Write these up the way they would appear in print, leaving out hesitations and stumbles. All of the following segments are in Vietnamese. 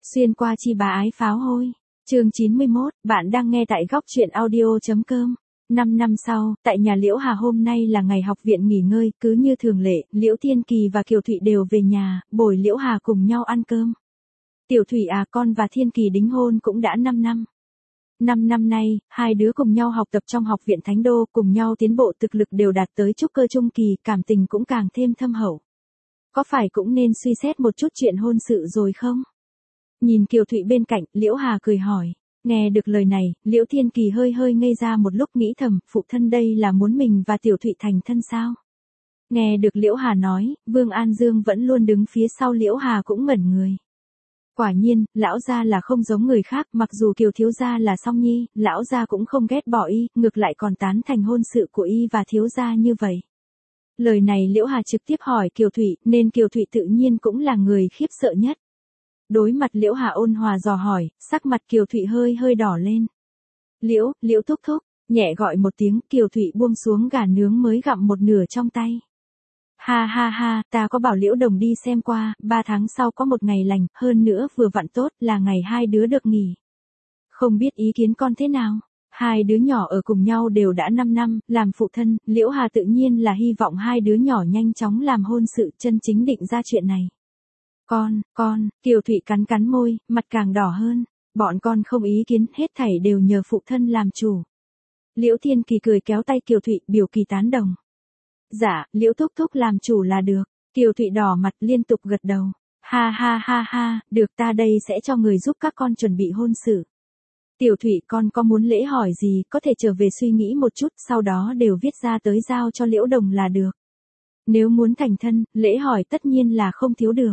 Xuyên qua chi bá ái pháo hôi. Chương 91, bạn đang nghe tại góc truyện audio.com. 5 năm sau, tại nhà Liễu Hà hôm nay là ngày học viện nghỉ ngơi, cứ như thường lệ, Liễu Thiên Kỳ và Kiều Thụy đều về nhà, bồi Liễu Hà cùng nhau ăn cơm. Tiểu Thụy à, con và Thiên Kỳ đính hôn cũng đã 5 năm. 5 năm nay, hai đứa cùng nhau học tập trong học viện Thánh Đô, cùng nhau tiến bộ, thực lực đều đạt tới trúc cơ trung kỳ, cảm tình cũng càng thêm thâm hậu. Có phải cũng nên suy xét một chút chuyện hôn sự rồi không? Nhìn Kiều Thụy bên cạnh, Liễu Hà cười hỏi. Nghe được lời này, Liễu Thiên Kỳ hơi hơi ngây ra một lúc, nghĩ thầm, phụ thân đây là muốn mình và Tiểu Thụy thành thân sao? Nghe được Liễu Hà nói, Vương An Dương vẫn luôn đứng phía sau Liễu Hà cũng ngẩn người. Quả nhiên, lão gia là không giống người khác, mặc dù Kiều thiếu gia là song nhi, lão gia cũng không ghét bỏ y, ngược lại còn tán thành hôn sự của y và thiếu gia như vậy. Lời này Liễu Hà trực tiếp hỏi Kiều Thụy, nên Kiều Thụy tự nhiên cũng là người khiếp sợ nhất. Đối mặt Liễu Hà ôn hòa dò hỏi, sắc mặt Kiều Thụy hơi hơi đỏ lên. Liễu thúc thúc, nhẹ gọi một tiếng, Kiều Thụy buông xuống gà nướng mới gặm một nửa trong tay. Ha ha ha, ta có bảo Liễu Đồng đi xem qua, 3 tháng sau có một ngày lành, hơn nữa vừa vặn tốt là ngày hai đứa được nghỉ. Không biết ý kiến con thế nào? Hai đứa nhỏ ở cùng nhau đều đã 5 năm, làm phụ thân, Liễu Hà tự nhiên là hy vọng hai đứa nhỏ nhanh chóng làm hôn sự, chân chính định ra chuyện này. Con, Kiều Thụy cắn cắn môi, mặt càng đỏ hơn. Bọn con không ý kiến, hết thảy đều nhờ phụ thân làm chủ. Liễu Thiên Kỳ cười kéo tay Kiều Thụy, biểu kỳ tán đồng. Dạ, Liễu thúc thúc làm chủ là được. Kiều Thụy đỏ mặt liên tục gật đầu. Ha ha ha ha, được, ta đây sẽ cho người giúp các con chuẩn bị hôn sự. Tiểu Thụy, con có muốn lễ hỏi gì, có thể trở về suy nghĩ một chút, sau đó đều viết ra tới giao cho Liễu Đồng là được. Nếu muốn thành thân, lễ hỏi tất nhiên là không thiếu được.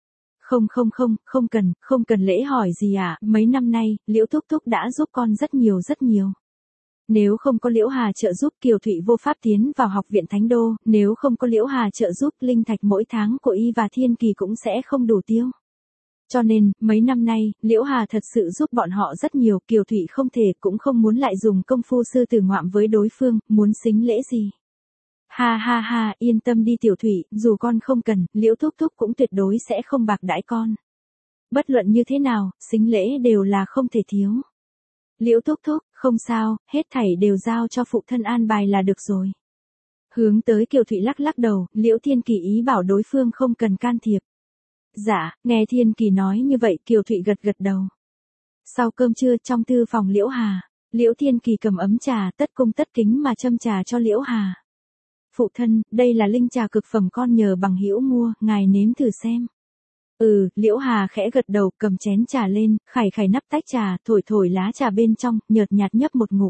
Không cần lễ hỏi gì ạ, mấy năm nay, Liễu thúc thúc đã giúp con rất nhiều. Nếu không có Liễu Hà trợ giúp, Kiều Thụy vô pháp tiến vào học viện Thánh Đô, nếu không có Liễu Hà trợ giúp, linh thạch mỗi tháng của y và Thiên Kỳ cũng sẽ không đủ tiêu. Cho nên, mấy năm nay, Liễu Hà thật sự giúp bọn họ rất nhiều, Kiều Thụy không thể cũng không muốn lại dùng công phu sư tử ngoạm với đối phương, muốn xính lễ gì. Ha ha ha, yên tâm đi Tiểu Thụy, dù con không cần, Liễu thúc thúc cũng tuyệt đối sẽ không bạc đãi con. Bất luận như thế nào, xính lễ đều là không thể thiếu. Liễu thúc thúc, không sao, hết thảy đều giao cho phụ thân an bài là được rồi. Hướng tới Kiều Thụy lắc lắc đầu, Liễu Thiên Kỳ ý bảo đối phương không cần can thiệp. Dạ, nghe Thiên Kỳ nói như vậy, Kiều Thụy gật đầu. Sau cơm trưa trong thư phòng Liễu Hà, Liễu Thiên Kỳ cầm ấm trà tất cung tất kính mà châm trà cho Liễu Hà. Phụ thân, đây là linh trà cực phẩm con nhờ bằng hữu mua, ngài nếm thử xem. Liễu Hà khẽ gật đầu, cầm chén trà lên, khải nắp tách trà, thổi lá trà bên trong, nhợt nhạt nhấp một ngụm.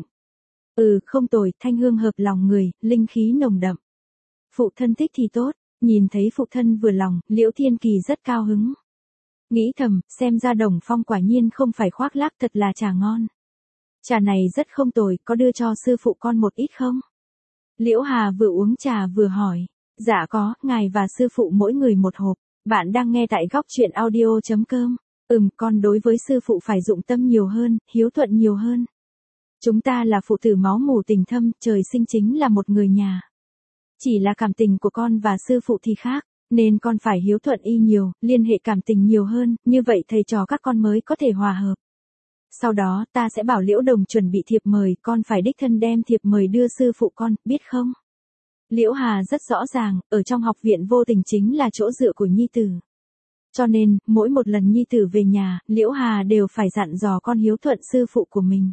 Không tồi, thanh hương hợp lòng người, linh khí nồng đậm. Phụ thân thích thì tốt, nhìn thấy phụ thân vừa lòng, Liễu Thiên Kỳ rất cao hứng. Nghĩ thầm, xem ra Đồng Phong quả nhiên không phải khoác lác, thật là trà ngon. Trà này rất không tồi, có đưa cho sư phụ con một ít không? Liễu Hà vừa uống trà vừa hỏi. Dạ có, ngài và sư phụ mỗi người một hộp. Bạn đang nghe tại góc truyện audio.com. Con đối với sư phụ phải dụng tâm nhiều hơn, hiếu thuận nhiều hơn. Chúng ta là phụ tử máu mủ tình thâm, trời sinh chính là một người nhà. Chỉ là cảm tình của con và sư phụ thì khác, nên con phải hiếu thuận y nhiều, liên hệ cảm tình nhiều hơn, như vậy thầy trò các con mới có thể hòa hợp. Sau đó ta sẽ bảo Liễu Đồng chuẩn bị thiệp mời, con phải đích thân đem thiệp mời đưa sư phụ con, biết không? Liễu Hà rất rõ ràng, ở trong học viện vô tình chính là chỗ dựa của nhi tử. Cho nên, mỗi một lần nhi tử về nhà, Liễu Hà đều phải dặn dò con hiếu thuận sư phụ của mình.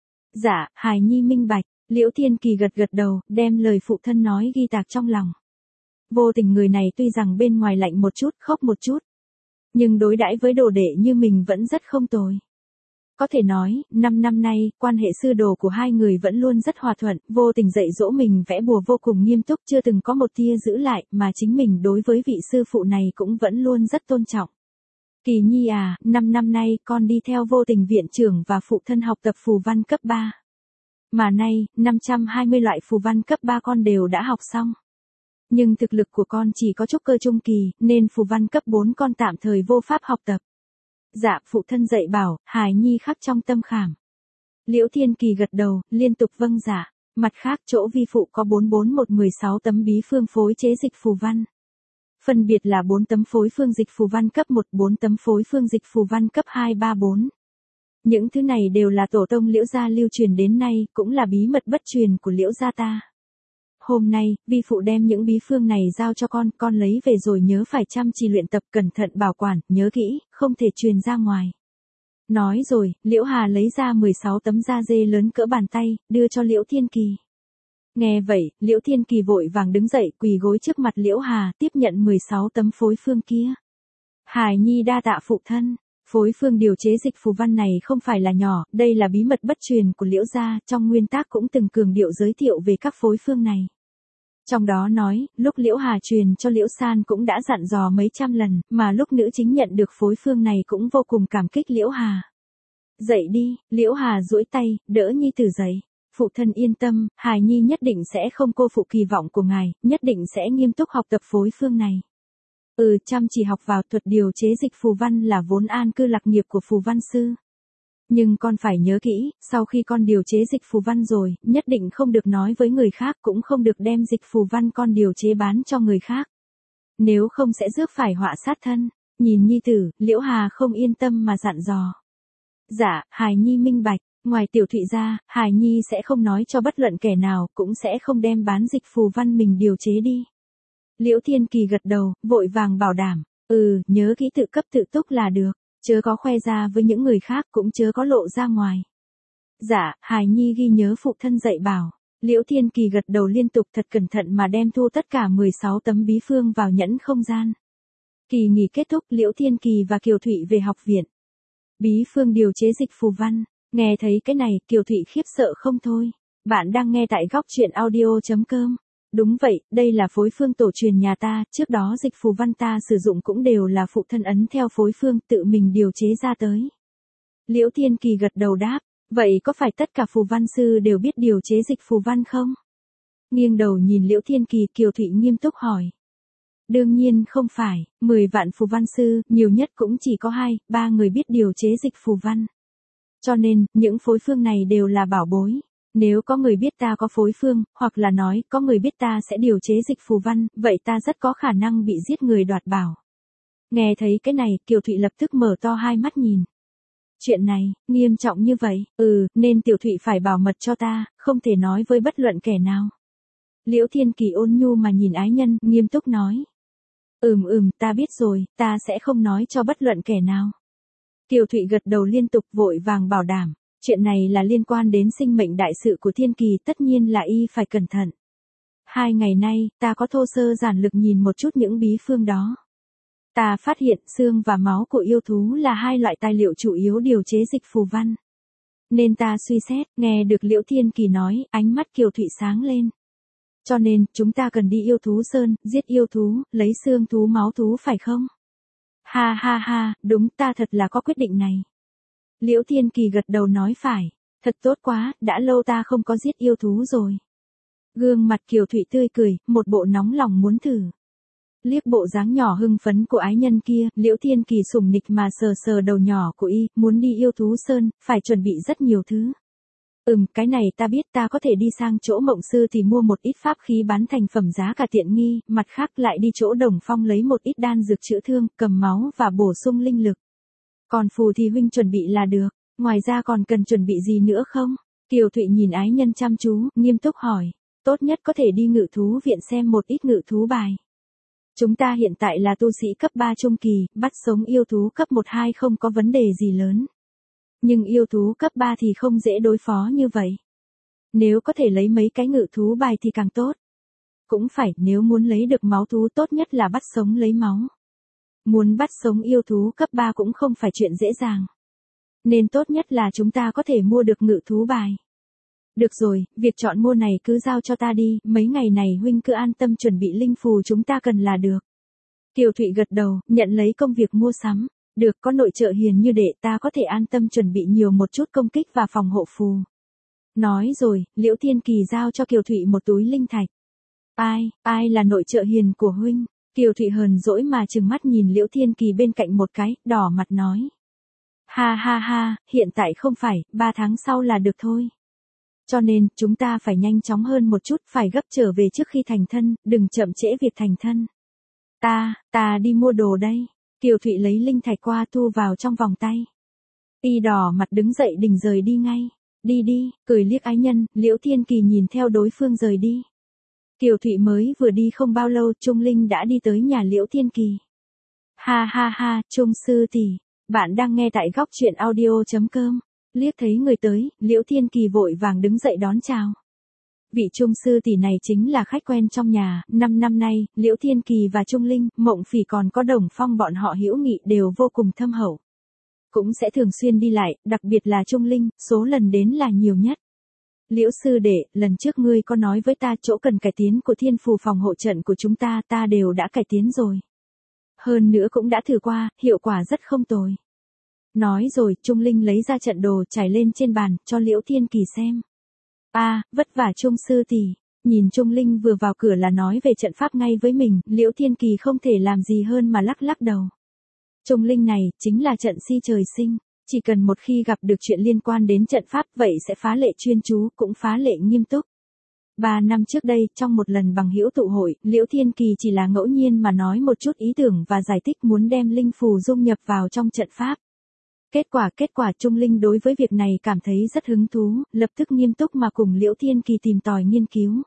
Dạ, hài nhi minh bạch, Liễu Thiên Kỳ gật đầu, đem lời phụ thân nói ghi tạc trong lòng. Vô tình người này tuy rằng bên ngoài lạnh một chút, khóc một chút, nhưng đối đãi với đồ đệ như mình vẫn rất không tồi. Có thể nói, 5 năm nay, quan hệ sư đồ của hai người vẫn luôn rất hòa thuận, vô tình dạy dỗ mình vẽ bùa vô cùng nghiêm túc, chưa từng có một tia giữ lại, mà chính mình đối với vị sư phụ này cũng vẫn luôn rất tôn trọng. Kỳ nhi à, 5 năm nay, con đi theo vô tình viện trưởng và phụ thân học tập phù văn cấp 3. Mà nay, 520 loại phù văn cấp 3 con đều đã học xong. Nhưng thực lực của con chỉ có trúc cơ trung kỳ, nên phù văn cấp 4 con tạm thời vô pháp học tập. Dạ, phụ thân dạy bảo, hài nhi khắc trong tâm khảm. Liễu Thiên Kỳ gật đầu, liên tục vâng dạ. Mặt khác, chỗ vi phụ có 44116 tấm bí phương phối chế dịch phù văn. phân biệt là 4 tấm phối phương dịch phù văn cấp 1, 4 tấm phối phương dịch phù văn cấp 2, 3, 4. Những thứ này đều là tổ tông Liễu gia lưu truyền đến nay, cũng là bí mật bất truyền của Liễu gia ta. Hôm nay, vi phụ đem những bí phương này giao cho con lấy về rồi nhớ phải chăm chỉ luyện tập, cẩn thận bảo quản, nhớ kỹ, không thể truyền ra ngoài. Nói rồi, Liễu Hà lấy ra 16 tấm da dê lớn cỡ bàn tay, đưa cho Liễu Thiên Kỳ. Nghe vậy, Liễu Thiên Kỳ vội vàng đứng dậy, quỳ gối trước mặt Liễu Hà, tiếp nhận 16 tấm phối phương kia. Hài nhi đa tạ phụ thân. Phối phương điều chế dịch phù văn này không phải là nhỏ, đây là bí mật bất truyền của Liễu gia, trong nguyên tác cũng từng cường điệu giới thiệu về các phối phương này. Trong đó nói, lúc Liễu Hà truyền cho Liễu San cũng đã dặn dò mấy trăm lần, mà lúc nữ chính nhận được phối phương này cũng vô cùng cảm kích Liễu Hà. Dậy đi, Liễu Hà duỗi tay, đỡ nhi tử dậy. Phụ thân yên tâm, hài nhi nhất định sẽ không cô phụ kỳ vọng của ngài, nhất định sẽ nghiêm túc học tập phối phương này. Chăm chỉ học vào, thuật điều chế dịch phù văn là vốn an cư lạc nghiệp của phù văn sư. Nhưng con phải nhớ kỹ, sau khi con điều chế dịch phù văn rồi, nhất định không được nói với người khác, cũng không được đem dịch phù văn con điều chế bán cho người khác. Nếu không sẽ rước phải họa sát thân. Nhìn nhi tử, Liễu Hà không yên tâm mà dặn dò. Dạ, hài nhi minh bạch, ngoài tiểu thụy ra, hài nhi sẽ không nói cho bất luận kẻ nào, cũng sẽ không đem bán dịch phù văn mình điều chế đi. Liễu Thiên Kỳ gật đầu, vội vàng bảo đảm, nhớ kỹ tự cấp tự túc là được, chớ có khoe ra với những người khác, cũng chớ có lộ ra ngoài. Dạ, hài nhi ghi nhớ phụ thân dạy bảo. Liễu Thiên Kỳ gật đầu liên tục, thật cẩn thận mà đem thu tất cả 16 tấm bí phương vào nhẫn không gian. Kỳ nghỉ kết thúc, Liễu Thiên Kỳ và Kiều Thụy về học viện. Bí phương điều chế dịch phù văn, nghe thấy cái này, Kiều Thụy khiếp sợ không thôi. Bạn đang nghe tại góc truyện audio.com. Đúng vậy, đây là phối phương tổ truyền nhà ta, trước đó dịch phù văn ta sử dụng cũng đều là phụ thân ấn theo phối phương tự mình điều chế ra tới. Liễu Thiên Kỳ gật đầu đáp, vậy có phải tất cả phù văn sư đều biết điều chế dịch phù văn không? Nghiêng đầu nhìn Liễu Thiên Kỳ, Kiều Thụy nghiêm túc hỏi. Đương nhiên không phải, 10 vạn phù văn sư, nhiều nhất cũng chỉ có 2-3 người biết điều chế dịch phù văn. Cho nên, những phối phương này đều là bảo bối. Nếu có người biết ta có phối phương, hoặc là nói, có người biết ta sẽ điều chế dịch phù văn, vậy ta rất có khả năng bị giết người đoạt bảo. Nghe thấy cái này, Kiều Thụy lập tức mở to hai mắt nhìn. Chuyện này, nghiêm trọng như vậy, nên Tiểu Thụy phải bảo mật cho ta, không thể nói với bất luận kẻ nào. Liễu Thiên Kỳ ôn nhu mà nhìn ái nhân, nghiêm túc nói. Ta biết rồi, ta sẽ không nói cho bất luận kẻ nào. Kiều Thụy gật đầu liên tục, vội vàng bảo đảm. Chuyện này là liên quan đến sinh mệnh đại sự của Thiên Kỳ, tất nhiên là y phải cẩn thận. 2 ngày nay, ta có thô sơ giản lược nhìn một chút những bí phương đó. Ta phát hiện xương và máu của yêu thú là 2 loại tài liệu chủ yếu điều chế dịch phù văn. Nên ta suy xét, nghe được Liễu Thiên Kỳ nói, ánh mắt Kiều Thụy sáng lên. Cho nên, chúng ta cần đi yêu thú sơn, giết yêu thú, lấy xương thú máu thú phải không? Ha, đúng, ta thật là có quyết định này. Liễu Thiên Kỳ gật đầu nói phải, thật tốt quá, đã lâu ta không có giết yêu thú rồi. Gương mặt Kiều Thụy tươi cười, một bộ nóng lòng muốn thử. Liếc bộ dáng nhỏ hưng phấn của ái nhân kia, Liễu Thiên Kỳ sủng nịch mà sờ sờ đầu nhỏ của y, muốn đi yêu thú sơn, phải chuẩn bị rất nhiều thứ. Cái này ta biết, ta có thể đi sang chỗ Mộng Sư thì mua một ít pháp khí bán thành phẩm giá cả tiện nghi, mặt khác lại đi chỗ Đồng Phong lấy một ít đan dược chữa thương, cầm máu và bổ sung linh lực. Còn phù thì huynh chuẩn bị là được, ngoài ra còn cần chuẩn bị gì nữa không? Kiều Thụy nhìn ái nhân chăm chú, nghiêm túc hỏi, tốt nhất có thể đi ngự thú viện xem một ít ngự thú bài. Chúng ta hiện tại là tu sĩ cấp 3 trung kỳ, bắt sống yêu thú cấp 1-2 không có vấn đề gì lớn. Nhưng yêu thú cấp 3 thì không dễ đối phó như vậy. Nếu có thể lấy mấy cái ngự thú bài thì càng tốt. Cũng phải, nếu muốn lấy được máu thú tốt nhất là bắt sống lấy máu. Muốn bắt sống yêu thú cấp 3 cũng không phải chuyện dễ dàng. Nên tốt nhất là chúng ta có thể mua được ngự thú bài. Được rồi, việc chọn mua này cứ giao cho ta đi, mấy ngày này huynh cứ an tâm chuẩn bị linh phù chúng ta cần là được. Kiều Thụy gật đầu, nhận lấy công việc mua sắm. Được, có nội trợ hiền như đệ ta có thể an tâm chuẩn bị nhiều một chút công kích và phòng hộ phù. Nói rồi, Liễu Thiên Kỳ giao cho Kiều Thụy một túi linh thạch. Ai là nội trợ hiền của huynh? Kiều Thụy hờn dỗi mà trừng mắt nhìn Liễu Thiên Kỳ bên cạnh một cái, đỏ mặt nói. Ha, hiện tại không phải, 3 tháng sau là được thôi. Cho nên, chúng ta phải nhanh chóng hơn một chút, phải gấp trở về trước khi thành thân, đừng chậm trễ việc thành thân. Ta đi mua đồ đây. Kiều Thụy lấy linh thạch qua thu vào trong vòng tay. Y đỏ mặt đứng dậy định rời đi ngay. Đi đi, cười liếc ái nhân, Liễu Thiên Kỳ nhìn theo đối phương rời đi. Kiều Thụy mới vừa đi không bao lâu, Trung Linh đã đi tới nhà Liễu Thiên Kỳ. Ha ha ha, Trung sư tỷ, bạn đang nghe tại góc truyện audio.com. Liếc thấy người tới, Liễu Thiên Kỳ vội vàng đứng dậy đón chào. Vị Trung sư tỷ này chính là khách quen trong nhà, 5 năm nay, Liễu Thiên Kỳ và Trung Linh, Mộng Phỉ còn có Đồng Phong bọn họ hữu nghị đều vô cùng thâm hậu. Cũng sẽ thường xuyên đi lại, đặc biệt là Trung Linh, số lần đến là nhiều nhất. Liễu sư đệ, lần trước ngươi có nói với ta chỗ cần cải tiến của thiên phù phòng hộ trận của chúng ta đều đã cải tiến rồi. Hơn nữa cũng đã thử qua, hiệu quả rất không tồi. Nói rồi, Trung Linh lấy ra trận đồ trải lên trên bàn, cho Liễu Thiên Kỳ xem. Vất vả Trung sư tỷ. Nhìn Trung Linh vừa vào cửa là nói về trận pháp ngay với mình, Liễu Thiên Kỳ không thể làm gì hơn mà lắc lắc đầu. Trung Linh này, chính là trận si trời sinh. Chỉ cần một khi gặp được chuyện liên quan đến trận pháp vậy sẽ phá lệ chuyên chú, cũng phá lệ nghiêm túc. 3 năm trước đây, trong một lần bằng hữu tụ hội, Liễu Thiên Kỳ chỉ là ngẫu nhiên mà nói một chút ý tưởng và giải thích muốn đem linh phù dung nhập vào trong trận pháp. Kết quả Trung Linh đối với việc này cảm thấy rất hứng thú, lập tức nghiêm túc mà cùng Liễu Thiên Kỳ tìm tòi nghiên cứu.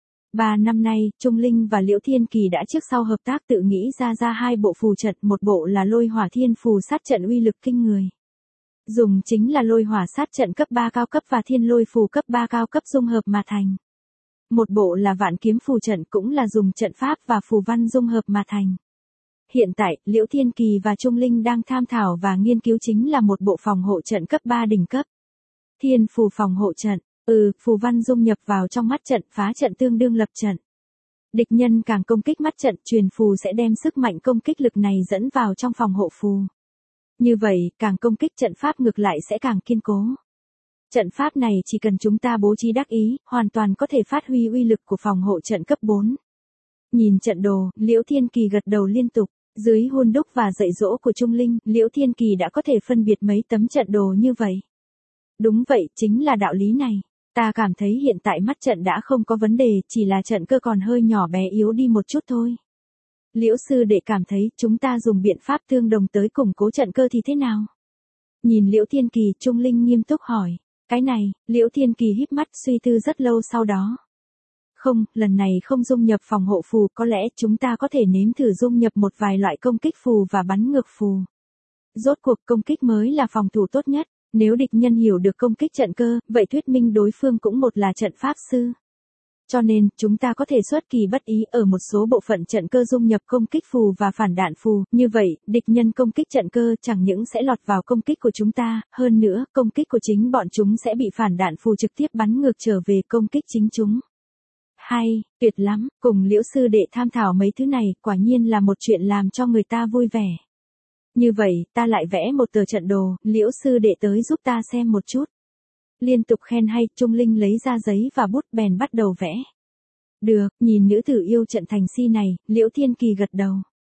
3 năm nay, Trung Linh và Liễu Thiên Kỳ đã trước sau hợp tác tự nghĩ ra 2 bộ phù trận, một bộ là Lôi Hỏa Thiên Phù sát trận uy lực kinh người. Dùng chính là lôi hỏa sát trận cấp 3 cao cấp và thiên lôi phù cấp 3 cao cấp dung hợp mà thành. Một bộ là vạn kiếm phù trận cũng là dùng trận pháp và phù văn dung hợp mà thành. Hiện tại, Liễu Thiên Kỳ và Trung Linh đang tham thảo và nghiên cứu chính là một bộ phòng hộ trận cấp 3 đỉnh cấp. Thiên phù phòng hộ trận, phù văn dung nhập vào trong mắt trận phá trận tương đương lập trận. Địch nhân càng công kích mắt trận truyền phù sẽ đem sức mạnh công kích lực này dẫn vào trong phòng hộ phù. Như vậy, càng công kích trận pháp ngược lại sẽ càng kiên cố. Trận pháp này chỉ cần chúng ta bố trí đắc ý, hoàn toàn có thể phát huy uy lực của phòng hộ trận cấp 4. Nhìn trận đồ, Liễu Thiên Kỳ gật đầu liên tục, dưới hôn đúc và dạy dỗ của Trung Linh, Liễu Thiên Kỳ đã có thể phân biệt mấy tấm trận đồ như vậy. Đúng vậy, chính là đạo lý này. Ta cảm thấy hiện tại mắt trận đã không có vấn đề, chỉ là trận cơ còn hơi nhỏ bé yếu đi một chút thôi. Liễu sư đệ cảm thấy chúng ta dùng biện pháp tương đồng tới củng cố trận cơ thì thế nào? Nhìn Liễu Thiên Kỳ, Trung Linh nghiêm túc hỏi. Cái này, Liễu Thiên Kỳ híp mắt suy tư rất lâu sau đó. Không, lần này không dung nhập phòng hộ phù, có lẽ chúng ta có thể nếm thử dung nhập một vài loại công kích phù và bắn ngược phù. Rốt cuộc công kích mới là phòng thủ tốt nhất, nếu địch nhân hiểu được công kích trận cơ, vậy thuyết minh đối phương cũng một là trận pháp sư. Cho nên, chúng ta có thể xuất kỳ bất ý ở một số bộ phận trận cơ dung nhập công kích phù và phản đạn phù, như vậy, địch nhân công kích trận cơ chẳng những sẽ lọt vào công kích của chúng ta, hơn nữa, công kích của chính bọn chúng sẽ bị phản đạn phù trực tiếp bắn ngược trở về công kích chính chúng. Hay, tuyệt lắm, cùng Liễu sư đệ tham thảo mấy thứ này, quả nhiên là một chuyện làm cho người ta vui vẻ. Như vậy, ta lại vẽ một tờ trận đồ, Liễu sư đệ tới giúp ta xem một chút. Liên tục khen hay, Trung Linh lấy ra giấy và bút bèn bắt đầu vẽ. Được, nhìn nữ tử yêu trận thành si này, Liễu Thiên Kỳ gật đầu.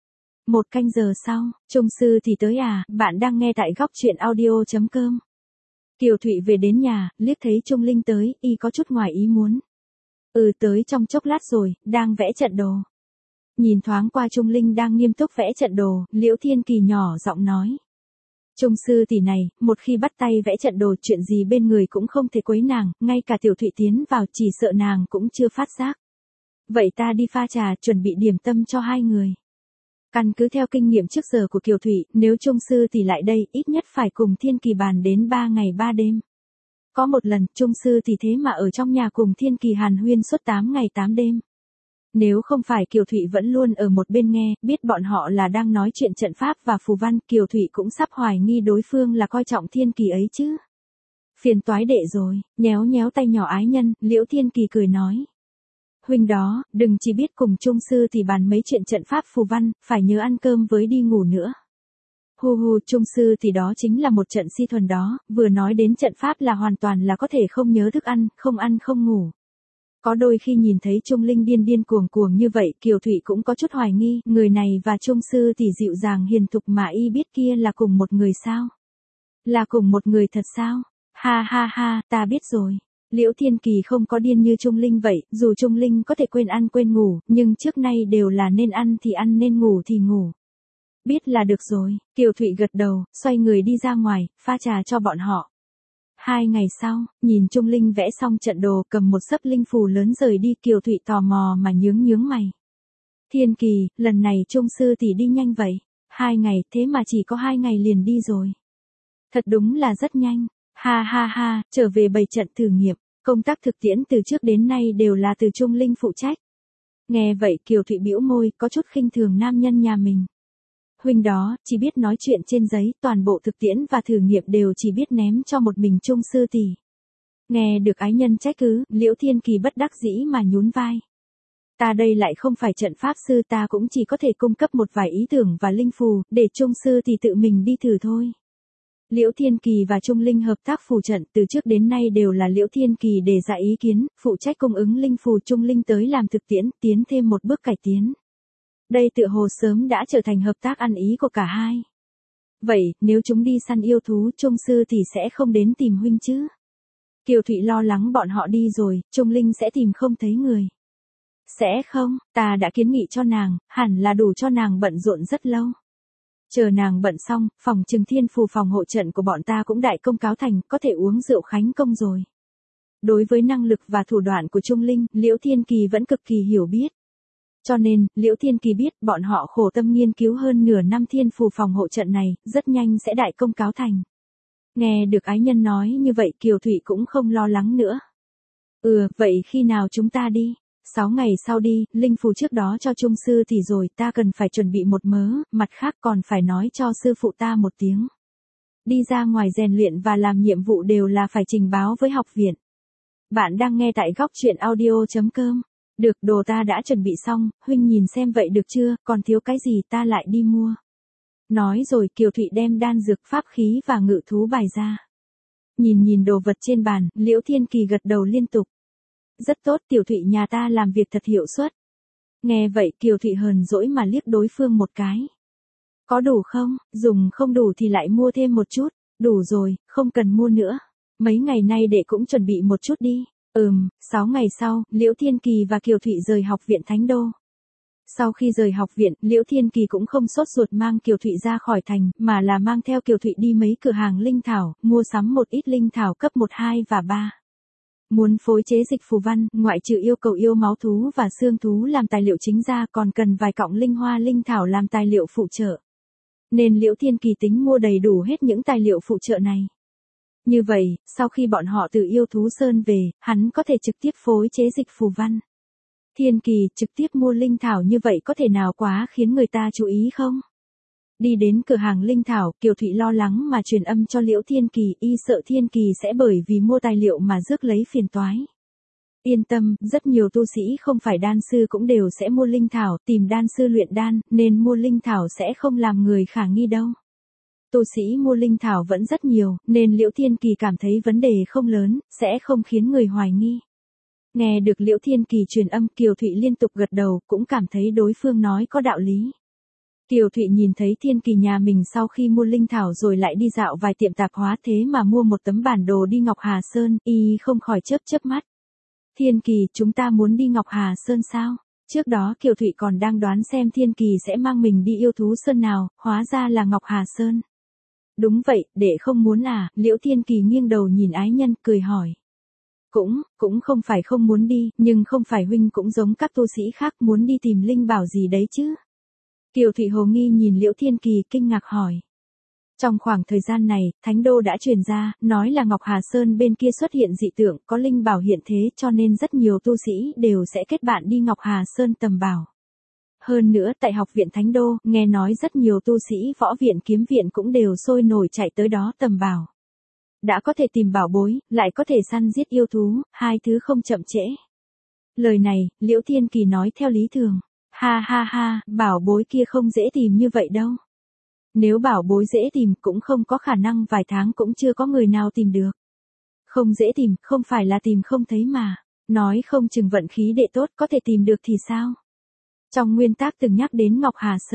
1 canh giờ sau, Trung sư thì tới bạn đang nghe tại góc truyện audio.com. Kiều Thụy về đến nhà, liếc thấy Trung Linh tới, y có chút ngoài ý muốn. Tới trong chốc lát rồi, đang vẽ trận đồ. Nhìn thoáng qua Trung Linh đang nghiêm túc vẽ trận đồ, Liễu Thiên Kỳ nhỏ giọng nói. Trung sư tỷ này, một khi bắt tay vẽ trận đồ chuyện gì bên người cũng không thể quấy nàng, ngay cả Tiểu Thụy tiến vào chỉ sợ nàng cũng chưa phát giác. Vậy ta đi pha trà chuẩn bị điểm tâm cho 2 người. Căn cứ theo kinh nghiệm trước giờ của Kiều Thụy, nếu Trung sư tỷ lại đây ít nhất phải cùng Thiên Kỳ bàn đến 3 ngày 3 đêm. Có một lần, Trung sư tỷ thế mà ở trong nhà cùng Thiên Kỳ hàn huyên suốt 8 ngày 8 đêm. Nếu không phải Kiều Thụy vẫn luôn ở một bên nghe, biết bọn họ là đang nói chuyện trận pháp và phù văn, Kiều Thụy cũng sắp hoài nghi đối phương là coi trọng Thiên Kỳ ấy chứ. Phiền toái đệ rồi, nhéo nhéo tay nhỏ ái nhân, Liễu Thiên Kỳ cười nói. Huynh đó, đừng chỉ biết cùng Trung sư thì bàn mấy chuyện trận pháp phù văn, phải nhớ ăn cơm với đi ngủ nữa. Hu Trung sư thì đó chính là một trận si thuần đó, vừa nói đến trận pháp là hoàn toàn là có thể không nhớ thức ăn không ngủ. Có đôi khi nhìn thấy Trung Linh điên cuồng như vậy, Kiều Thụy cũng có chút hoài nghi, người này và Trung sư tỷ dịu dàng hiền thục mà y biết kia là cùng một người sao? Là cùng một người thật sao? Ha, ta biết rồi. Liễu Thiên Kỳ không có điên như Trung Linh vậy, dù Trung Linh có thể quên ăn quên ngủ, nhưng trước nay đều là nên ăn thì ăn nên ngủ thì ngủ. Biết là được rồi, Kiều Thụy gật đầu, xoay người đi ra ngoài, pha trà cho bọn họ. 2 ngày sau, nhìn Trung Linh vẽ xong trận đồ, cầm một xấp linh phù lớn rời đi, Kiều Thụy tò mò mà nhướng mày. Thiên Kỳ, lần này Trung sư tỷ đi nhanh vậy. 2 ngày, thế mà chỉ có 2 ngày liền đi rồi. Thật đúng là rất nhanh. Ha ha ha, trở về bày trận thử nghiệm, công tác thực tiễn từ trước đến nay đều là từ Trung Linh phụ trách. Nghe vậy Kiều Thụy bĩu môi, có chút khinh thường nam nhân nhà mình. Huynh đó, chỉ biết nói chuyện trên giấy, toàn bộ thực tiễn và thử nghiệm đều chỉ biết ném cho một mình Trung sư tỷ. Nghe được ái nhân trách cứ, Liễu Thiên Kỳ bất đắc dĩ mà nhún vai. Ta đây lại không phải trận pháp sư, ta cũng chỉ có thể cung cấp một vài ý tưởng và linh phù, để Trung sư thì tự mình đi thử thôi. Liễu Thiên Kỳ và Trung Linh hợp tác phù trận, từ trước đến nay đều là Liễu Thiên Kỳ đề ra ý kiến, phụ trách cung ứng linh phù, Trung Linh tới làm thực tiễn, tiến thêm một bước cải tiến. Đây tựa hồ sớm đã trở thành hợp tác ăn ý của cả hai. Vậy, nếu chúng đi săn yêu thú, Trung sư thì sẽ không đến tìm huynh chứ? Kiều Thụy lo lắng bọn họ đi rồi, Trung Linh sẽ tìm không thấy người. Sẽ không, ta đã kiến nghị cho nàng, hẳn là đủ cho nàng bận rộn rất lâu. Chờ nàng bận xong, phòng trừng thiên phù phòng hộ trận của bọn ta cũng đại công cáo thành, có thể uống rượu khánh công rồi. Đối với năng lực và thủ đoạn của Trung Linh, Liễu Thiên Kỳ vẫn cực kỳ hiểu biết. Cho nên, Liễu Thiên Kỳ biết bọn họ khổ tâm nghiên cứu hơn nửa năm thiên phù phòng hộ trận này, rất nhanh sẽ đại công cáo thành. Nghe được ái nhân nói như vậy Kiều Thụy cũng không lo lắng nữa. Vậy khi nào chúng ta đi? 6 ngày sau đi, linh phù trước đó cho Trung sư thì rồi, ta cần phải chuẩn bị một mớ, mặt khác còn phải nói cho sư phụ ta một tiếng. Đi ra ngoài rèn luyện và làm nhiệm vụ đều là phải trình báo với học viện. Bạn đang nghe tại góc truyện audio.com. Được, đồ ta đã chuẩn bị xong, huynh nhìn xem vậy được chưa, còn thiếu cái gì ta lại đi mua. Nói rồi Kiều Thụy đem đan dược pháp khí và ngự thú bài ra. Nhìn đồ vật trên bàn, Liễu Thiên Kỳ gật đầu liên tục. Rất tốt, Tiểu Thụy nhà ta làm việc thật hiệu suất. Nghe vậy Kiều Thụy hờn dỗi mà liếc đối phương một cái. Có đủ không, dùng không đủ thì lại mua thêm một chút, đủ rồi, không cần mua nữa. Mấy ngày nay đệ cũng chuẩn bị một chút đi. 6 ngày sau, Liễu Thiên Kỳ và Kiều Thụy rời học viện Thánh Đô. Sau khi rời học viện, Liễu Thiên Kỳ cũng không sốt ruột mang Kiều Thụy ra khỏi thành, mà là mang theo Kiều Thụy đi mấy cửa hàng linh thảo, mua sắm một ít linh thảo cấp 1, 2 và 3. Muốn phối chế dịch phù văn, ngoại trừ yêu cầu yêu máu thú và xương thú làm tài liệu chính ra, còn cần vài cọng linh hoa linh thảo làm tài liệu phụ trợ. Nên Liễu Thiên Kỳ tính mua đầy đủ hết những tài liệu phụ trợ này. Như vậy, sau khi bọn họ từ yêu thú sơn về, hắn có thể trực tiếp phối chế dịch phù văn. Thiên Kỳ, trực tiếp mua linh thảo như vậy có thể nào quá khiến người ta chú ý không? Đi đến cửa hàng linh thảo, Kiều Thụy lo lắng mà truyền âm cho Liễu Thiên Kỳ, y sợ Thiên Kỳ sẽ bởi vì mua tài liệu mà rước lấy phiền toái. Yên tâm, rất nhiều tu sĩ không phải đan sư cũng đều sẽ mua linh thảo, tìm đan sư luyện đan, nên mua linh thảo sẽ không làm người khả nghi đâu. Tu sĩ mua linh thảo vẫn rất nhiều, nên Liễu Thiên Kỳ cảm thấy vấn đề không lớn, sẽ không khiến người hoài nghi. Nghe được Liễu Thiên Kỳ truyền âm, Kiều Thụy liên tục gật đầu, cũng cảm thấy đối phương nói có đạo lý. Kiều Thụy nhìn thấy Thiên Kỳ nhà mình sau khi mua linh thảo rồi lại đi dạo vài tiệm tạp hóa, thế mà mua một tấm bản đồ đi Ngọc Hà Sơn, y không khỏi chớp mắt. Thiên Kỳ, chúng ta muốn đi Ngọc Hà Sơn sao? Trước đó Kiều Thụy còn đang đoán xem Thiên Kỳ sẽ mang mình đi yêu thú sơn nào, hóa ra là Ngọc Hà Sơn. Đúng vậy, đệ không muốn à? Liễu Thiên Kỳ nghiêng đầu nhìn ái nhân, cười hỏi. Cũng không phải không muốn đi, nhưng không phải huynh cũng giống các tu sĩ khác muốn đi tìm linh bảo gì đấy chứ? Kiều Thụy hồ nghi nhìn Liễu Thiên Kỳ, kinh ngạc hỏi. Trong khoảng thời gian này, Thánh Đô đã truyền ra, nói là Ngọc Hà Sơn bên kia xuất hiện dị tượng, có linh bảo hiện thế, cho nên rất nhiều tu sĩ đều sẽ kết bạn đi Ngọc Hà Sơn tầm bảo. Hơn nữa, tại học viện Thánh Đô, nghe nói rất nhiều tu sĩ võ viện kiếm viện cũng đều sôi nổi chạy tới đó tầm bảo. Đã có thể tìm bảo bối, lại có thể săn giết yêu thú, hai thứ không chậm trễ. Lời này, Liễu Thiên Kỳ nói theo lý thường. Ha ha ha, bảo bối kia không dễ tìm như vậy đâu. Nếu bảo bối dễ tìm cũng không có khả năng vài tháng cũng chưa có người nào tìm được. Không dễ tìm, không phải là tìm không thấy mà. Nói không chừng vận khí đệ tốt có thể tìm được thì sao? Trong nguyên tác từng nhắc đến Ngọc Hà Sơn.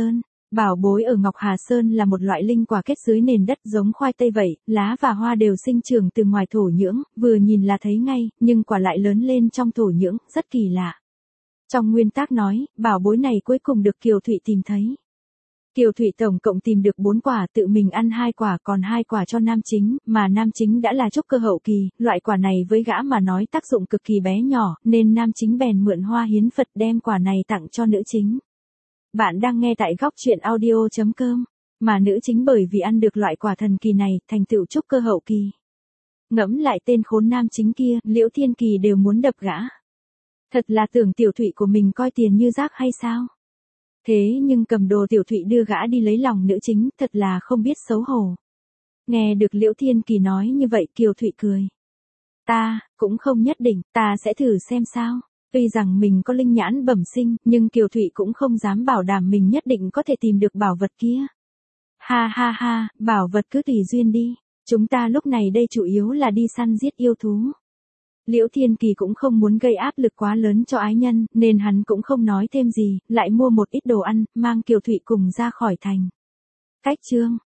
Bảo bối ở Ngọc Hà Sơn là một loại linh quả kết dưới nền đất giống khoai tây vậy, lá và hoa đều sinh trưởng từ ngoài thổ nhưỡng, vừa nhìn là thấy ngay, nhưng quả lại lớn lên trong thổ nhưỡng, rất kỳ lạ. Trong nguyên tác nói, bảo bối này cuối cùng được Kiều Thụy tìm thấy. Kiều Thụy tổng cộng tìm được 4 quả, tự mình ăn 2 quả, còn 2 quả cho nam chính, mà nam chính đã là trúc cơ hậu kỳ, loại quả này với gã mà nói tác dụng cực kỳ bé nhỏ, nên nam chính bèn mượn hoa hiến Phật đem quả này tặng cho nữ chính. Bạn đang nghe tại góc truyện audio.com, mà nữ chính bởi vì ăn được loại quả thần kỳ này, thành tựu trúc cơ hậu kỳ. Ngẫm lại tên khốn nam chính kia, Liễu Thiên Kỳ đều muốn đập gã. Thật là tưởng Tiểu Thụy của mình coi tiền như rác hay sao? Thế nhưng cầm đồ Tiểu Thụy đưa gã đi lấy lòng nữ chính, thật là không biết xấu hổ. Nghe được Liễu Thiên Kỳ nói như vậy, Kiều Thụy cười. Ta, cũng không nhất định, ta sẽ thử xem sao. Tuy rằng mình có linh nhãn bẩm sinh, nhưng Kiều Thụy cũng không dám bảo đảm mình nhất định có thể tìm được bảo vật kia. Ha ha ha, bảo vật cứ tùy duyên đi. Chúng ta lúc này đây chủ yếu là đi săn giết yêu thú. Liễu Thiên Kỳ cũng không muốn gây áp lực quá lớn cho ái nhân, nên hắn cũng không nói thêm gì, lại mua một ít đồ ăn, mang Kiều Thụy cùng ra khỏi thành. Cách chương